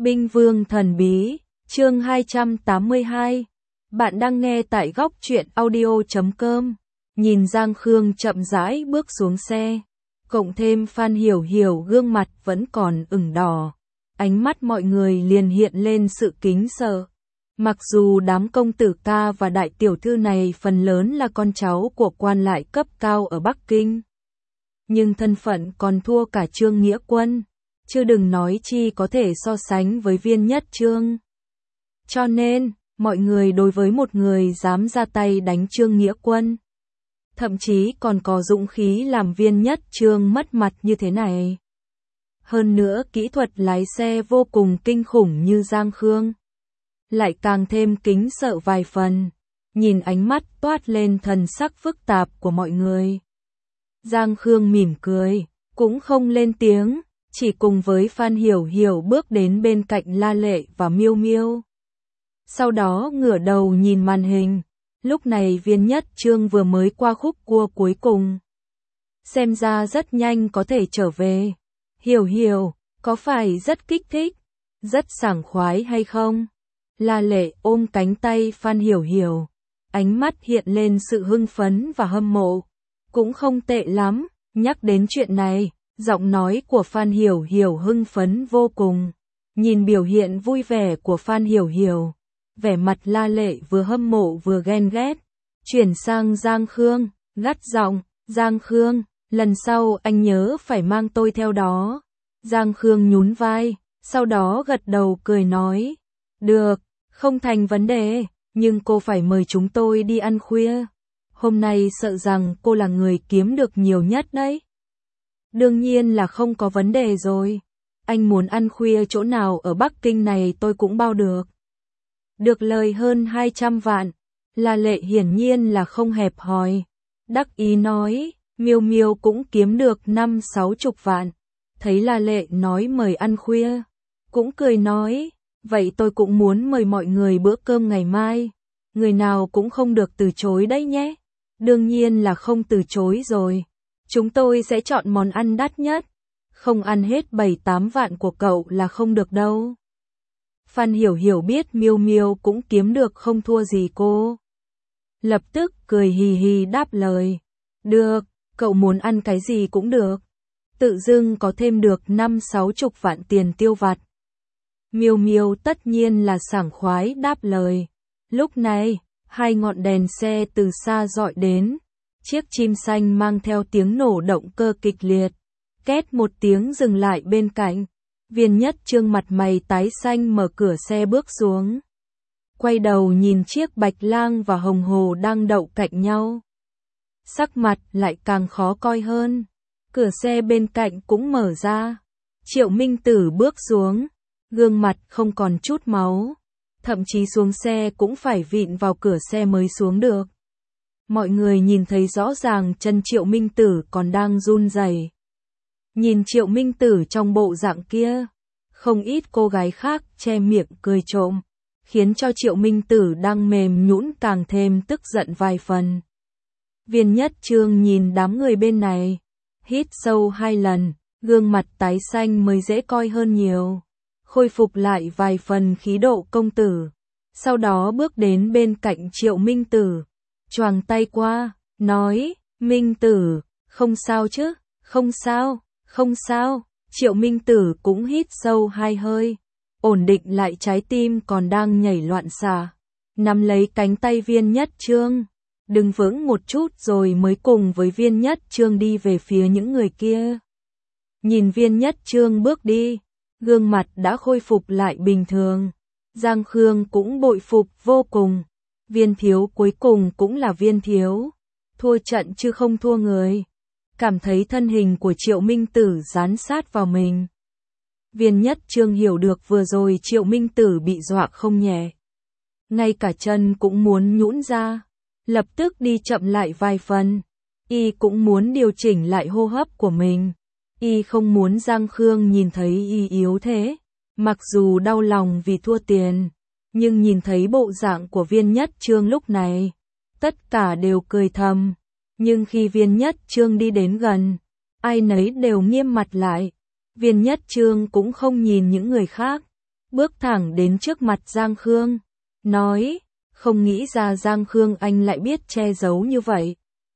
Binh Vương Thần Bí, chương 282. Bạn đang nghe tại góc truyện audio.com. Nhìn Giang Khương chậm rãi bước xuống xe, cộng thêm Phan Hiểu Hiểu gương mặt vẫn còn ửng đỏ. Ánh mắt mọi người liền hiện lên sự kính sợ. Mặc dù đám công tử ca và đại tiểu thư này phần lớn là con cháu của quan lại cấp cao ở Bắc Kinh, nhưng thân phận còn thua cả Trương Nghĩa Quân, chứ đừng nói chi có thể so sánh với Viên Nhất Trương. Cho nên, mọi người đối với một người dám ra tay đánh Trương Nghĩa Quân, thậm chí còn có dũng khí làm Viên Nhất Trương mất mặt như thế này. Hơn nữa kỹ thuật lái xe vô cùng kinh khủng như Giang Khương, lại càng thêm kính sợ vài phần. Nhìn ánh mắt toát lên thần sắc phức tạp của mọi người, Giang Khương mỉm cười, cũng không lên tiếng, chỉ cùng với Phan Hiểu Hiểu bước đến bên cạnh La Lệ và Miêu Miêu. Sau đó ngửa đầu nhìn màn hình, lúc này Viên Nhất Trương vừa mới qua khúc cua cuối cùng. Xem ra rất nhanh có thể trở về. Hiểu Hiểu, có phải rất kích thích, rất sảng khoái hay không? La Lệ ôm cánh tay Phan Hiểu Hiểu, ánh mắt hiện lên sự hưng phấn và hâm mộ. Cũng không tệ lắm, nhắc đến chuyện này, giọng nói của Phan Hiểu Hiểu hưng phấn vô cùng. Nhìn biểu hiện vui vẻ của Phan Hiểu Hiểu, vẻ mặt La Lệ vừa hâm mộ vừa ghen ghét. Chuyển sang Giang Khương, gắt giọng, Giang Khương, lần sau anh nhớ phải mang tôi theo đó. Giang Khương nhún vai, sau đó gật đầu cười nói, được, không thành vấn đề, nhưng cô phải mời chúng tôi đi ăn khuya. Hôm nay sợ rằng cô là người kiếm được nhiều nhất đấy. Đương nhiên là không có vấn đề rồi. Anh muốn ăn khuya chỗ nào ở Bắc Kinh này tôi cũng bao được. Được lời hơn 200 vạn. La Lệ hiển nhiên là không hẹp hòi. Đắc ý nói, Miêu Miêu cũng kiếm được 50-60 vạn. Thấy La Lệ nói mời ăn khuya, cũng cười nói, vậy tôi cũng muốn mời mọi người bữa cơm ngày mai. Người nào cũng không được từ chối đấy nhé. Đương nhiên là không từ chối rồi. Chúng tôi sẽ chọn món ăn đắt nhất. Không ăn hết 7-8 vạn của cậu là không được đâu. Phan Hiểu Hiểu biết Miêu Miêu cũng kiếm được không thua gì cô. Lập tức cười hì hì đáp lời. Được, cậu muốn ăn cái gì cũng được. Tự dưng có thêm được 50-60 vạn tiền tiêu vặt. Miêu Miêu tất nhiên là sảng khoái đáp lời. Lúc này, hai ngọn đèn xe từ xa dọi đến. Chiếc chim xanh mang theo tiếng nổ động cơ kịch liệt. Két một tiếng dừng lại bên cạnh. Viên Nhất Trương mặt mày tái xanh mở cửa xe bước xuống. Quay đầu nhìn chiếc Bạch Lang và Hồng Hồ đang đậu cạnh nhau. Sắc mặt lại càng khó coi hơn. Cửa xe bên cạnh cũng mở ra. Triệu Minh Tử bước xuống. Gương mặt không còn chút máu. Thậm chí xuống xe cũng phải vịn vào cửa xe mới xuống được. Mọi người nhìn thấy rõ ràng chân Triệu Minh Tử còn đang run rẩy. Nhìn Triệu Minh Tử trong bộ dạng kia, không ít cô gái khác che miệng cười trộm, khiến cho Triệu Minh Tử đang mềm nhũn càng thêm tức giận vài phần. Viên Nhất Trương nhìn đám người bên này, hít sâu 2 lần, gương mặt tái xanh mới dễ coi hơn nhiều, khôi phục lại vài phần khí độ công tử. Sau đó bước đến bên cạnh Triệu Minh Tử, choàng tay qua, nói, Minh Tử, không sao chứ, không sao, không sao. Triệu Minh Tử cũng hít sâu 2 hơi, ổn định lại trái tim còn đang nhảy loạn xạ, nắm lấy cánh tay Viên Nhất Trương, đứng vững một chút rồi mới cùng với Viên Nhất Trương đi về phía những người kia. Nhìn Viên Nhất Trương bước đi, gương mặt đã khôi phục lại bình thường. Giang Khương cũng bội phục vô cùng. Viên thiếu cuối cùng cũng là Viên thiếu, thua trận chứ không thua người. Cảm thấy thân hình của Triệu Minh Tử dán sát vào mình. Viên Nhất Trương hiểu được vừa rồi Triệu Minh Tử bị dọa không nhẹ. Ngay cả chân cũng muốn nhũn ra. Lập tức đi chậm lại vài phần. Y cũng muốn điều chỉnh lại hô hấp của mình. Y không muốn Giang Khương nhìn thấy Y yếu thế. Mặc dù đau lòng vì thua tiền, nhưng nhìn thấy bộ dạng của Viên Nhất Trương lúc này, tất cả đều cười thầm. Nhưng khi Viên Nhất Trương đi đến gần, ai nấy đều nghiêm mặt lại. Viên Nhất Trương cũng không nhìn những người khác, bước thẳng đến trước mặt Giang Khương, nói, không nghĩ ra Giang Khương anh lại biết che giấu như vậy.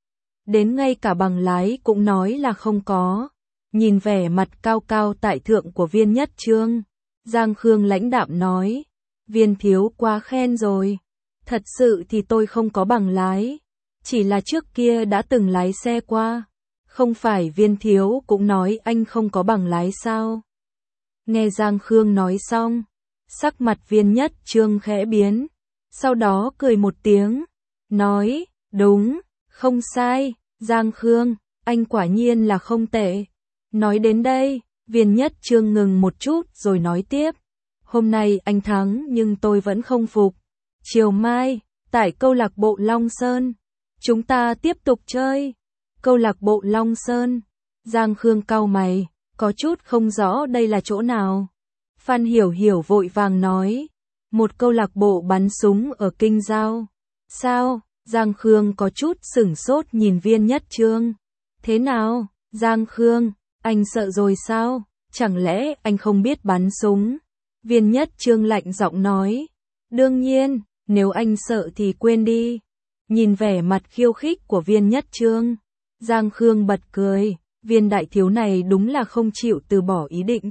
Đến ngay cả bằng lái cũng nói là không có. Nhìn vẻ mặt cao cao tại thượng của Viên Nhất Trương, Giang Khương lãnh đạm nói, Viên thiếu quá khen rồi. Thật sự thì tôi không có bằng lái, chỉ là trước kia đã từng lái xe qua. Không phải Viên thiếu cũng nói anh không có bằng lái sao? Nghe Giang Khương nói xong, sắc mặt Viên Nhất Trương khẽ biến, sau đó cười một tiếng, nói, đúng, không sai, Giang Khương, anh quả nhiên là không tệ. Nói đến đây, Viên Nhất Trương ngừng một chút rồi nói tiếp, hôm nay anh thắng nhưng tôi vẫn không phục. Chiều mai, tại câu lạc bộ Long Sơn, chúng ta tiếp tục chơi. Câu lạc bộ Long Sơn, Giang Khương cau mày, có chút không rõ đây là chỗ nào. Phan Hiểu Hiểu vội vàng nói, một câu lạc bộ bắn súng ở Kinh Giao. Sao? Giang Khương có chút sửng sốt nhìn Viên Nhất Trương. Thế nào, Giang Khương, anh sợ rồi sao? Chẳng lẽ anh không biết bắn súng? Viên Nhất Trương lạnh giọng nói, đương nhiên, nếu anh sợ thì quên đi. Nhìn vẻ mặt khiêu khích của Viên Nhất Trương, Giang Khương bật cười, Viên đại thiếu này đúng là không chịu từ bỏ ý định.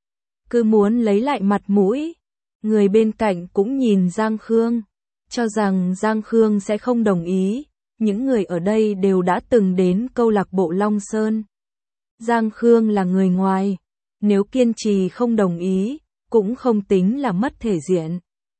Cứ muốn lấy lại mặt mũi. Người bên cạnh cũng nhìn Giang Khương, cho rằng Giang Khương sẽ không đồng ý. Những người ở đây đều đã từng đến câu lạc bộ Long Sơn. Giang Khương là người ngoài, nếu kiên trì không đồng ý, cũng không tính là mất thể diện.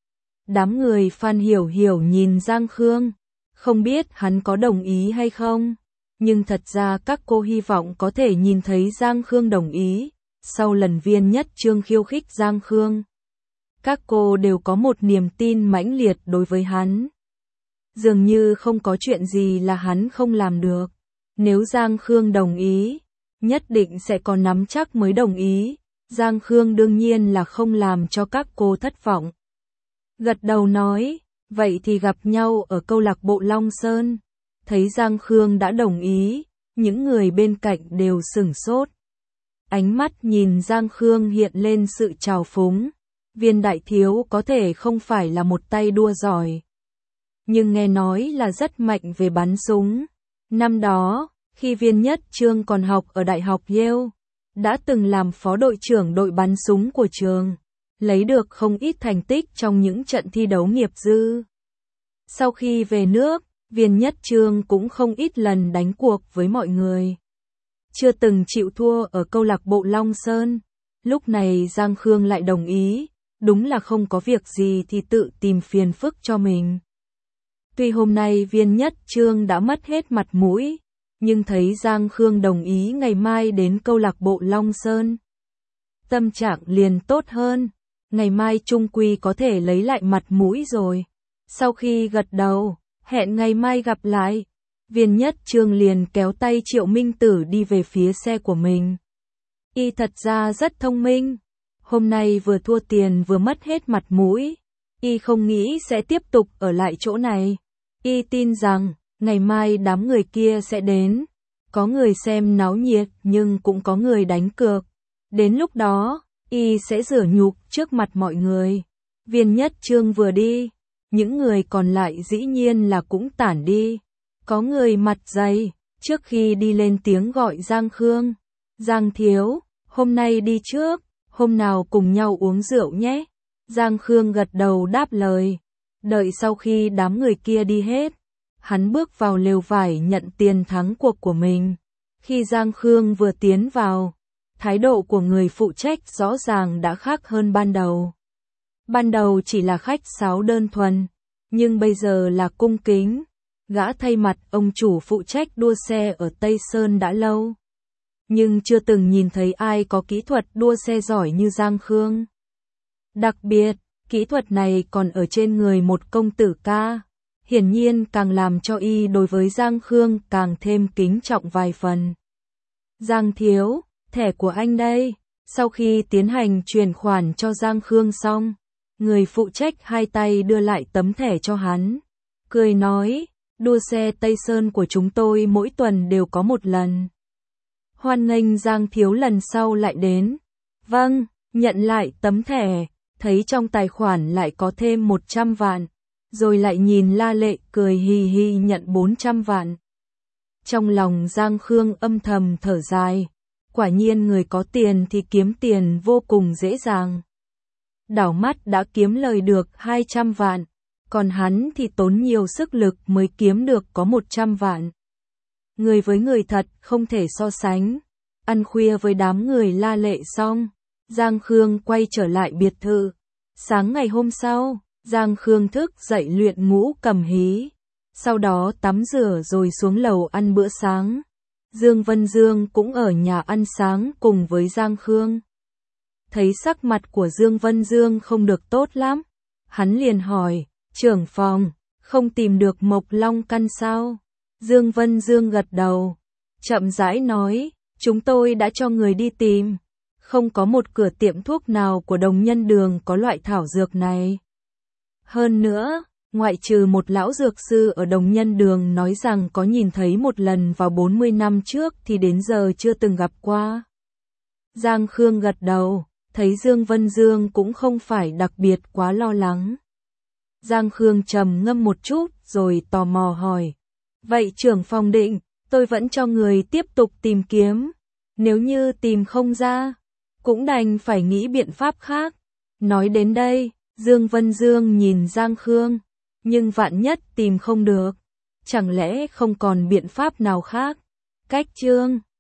Đám người Phan Hiểu Hiểu nhìn Giang Khương, không biết hắn có đồng ý hay không, nhưng thật ra các cô hy vọng có thể nhìn thấy Giang Khương đồng ý. Sau lần Viên Nhất Trương khiêu khích Giang Khương, các cô đều có một niềm tin mãnh liệt đối với hắn. Dường như không có chuyện gì là hắn không làm được. Nếu Giang Khương đồng ý, nhất định sẽ có nắm chắc mới đồng ý. Giang Khương đương nhiên là không làm cho các cô thất vọng. Gật đầu nói, vậy thì gặp nhau ở câu lạc bộ Long Sơn. Thấy Giang Khương đã đồng ý, những người bên cạnh đều sửng sốt. Ánh mắt nhìn Giang Khương hiện lên sự trào phúng. Viên đại thiếu có thể không phải là một tay đua giỏi, nhưng nghe nói là rất mạnh về bắn súng. Năm đó, khi Viên Nhất Trương còn học ở Đại học Yale, đã từng làm phó đội trưởng đội bắn súng của trường, lấy được không ít thành tích trong những trận thi đấu nghiệp dư. Sau khi về nước, Viên Nhất Trương cũng không ít lần đánh cuộc với mọi người, chưa từng chịu thua ở câu lạc bộ Long Sơn. Lúc này Giang Khương lại đồng ý, đúng là không có việc gì thì tự tìm phiền phức cho mình. Tuy hôm nay Viên Nhất Trương đã mất hết mặt mũi, nhưng thấy Giang Khương đồng ý ngày mai đến câu lạc bộ Long Sơn, tâm trạng liền tốt hơn, ngày mai chung quy có thể lấy lại mặt mũi rồi. Sau khi gật đầu, hẹn ngày mai gặp lại, Viên Nhất Trương liền kéo tay Triệu Minh Tử đi về phía xe của mình. Y thật ra rất thông minh, hôm nay vừa thua tiền vừa mất hết mặt mũi, Y không nghĩ sẽ tiếp tục ở lại chỗ này. Y tin rằng, ngày mai đám người kia sẽ đến, có người xem náo nhiệt nhưng cũng có người đánh cược. Đến lúc đó, Y sẽ rửa nhục trước mặt mọi người. Viên Nhất Trương vừa đi, những người còn lại dĩ nhiên là cũng tản đi. Có người mặt dày, trước khi đi lên tiếng gọi Giang Khương. Giang thiếu, hôm nay đi trước, hôm nào cùng nhau uống rượu nhé. Giang Khương gật đầu đáp lời. Đợi sau khi đám người kia đi hết, hắn bước vào lều vải nhận tiền thắng cuộc của mình. Khi Giang Khương vừa tiến vào, thái độ của người phụ trách rõ ràng đã khác hơn ban đầu. Ban đầu chỉ là khách sáo đơn thuần, nhưng bây giờ là cung kính. Gã thay mặt ông chủ phụ trách đua xe ở Tây Sơn đã lâu, nhưng chưa từng nhìn thấy ai có kỹ thuật đua xe giỏi như Giang Khương. Đặc biệt, kỹ thuật này còn ở trên người một công tử ca, hiển nhiên càng làm cho Y đối với Giang Khương càng thêm kính trọng vài phần. Giang thiếu, thẻ của anh đây. Sau khi tiến hành chuyển khoản cho Giang Khương xong, người phụ trách hai tay đưa lại tấm thẻ cho hắn, cười nói, đua xe Tây Sơn của chúng tôi mỗi tuần đều có một lần. Hoan nghênh Giang thiếu lần sau lại đến. Vâng, nhận lại tấm thẻ, thấy trong tài khoản lại có thêm 100 vạn, rồi lại nhìn La Lệ cười hì hì nhận 400 vạn. Trong lòng Giang Khương âm thầm thở dài, quả nhiên người có tiền thì kiếm tiền vô cùng dễ dàng. Đảo mắt đã kiếm lời được 200 vạn, còn hắn thì tốn nhiều sức lực mới kiếm được có 100 vạn. Người với người thật không thể so sánh. Ăn khuya với đám người La Lệ xong, Giang Khương quay trở lại biệt thự. Sáng ngày hôm sau, Giang Khương thức dậy luyện ngũ cầm hí, sau đó tắm rửa rồi xuống lầu ăn bữa sáng. Dương Vân Dương cũng ở nhà ăn sáng cùng với Giang Khương. Thấy sắc mặt của Dương Vân Dương không được tốt lắm, hắn liền hỏi, trưởng phòng, không tìm được Mộc Long căn sao? Dương Vân Dương gật đầu, chậm rãi nói, chúng tôi đã cho người đi tìm, không có một cửa tiệm thuốc nào của Đồng Nhân Đường có loại thảo dược này. Hơn nữa, ngoại trừ một lão dược sư ở Đồng Nhân Đường nói rằng có nhìn thấy một lần vào 40 năm trước thì đến giờ chưa từng gặp qua. Giang Khương gật đầu, thấy Dương Vân Dương cũng không phải đặc biệt quá lo lắng. Giang Khương trầm ngâm một chút rồi tò mò hỏi, vậy trưởng phòng định, tôi vẫn cho người tiếp tục tìm kiếm, nếu như tìm không ra, cũng đành phải nghĩ biện pháp khác. Nói đến đây, Dương Vân Dương nhìn Giang Khương, nhưng vạn nhất tìm không được, chẳng lẽ không còn biện pháp nào khác? Cách chương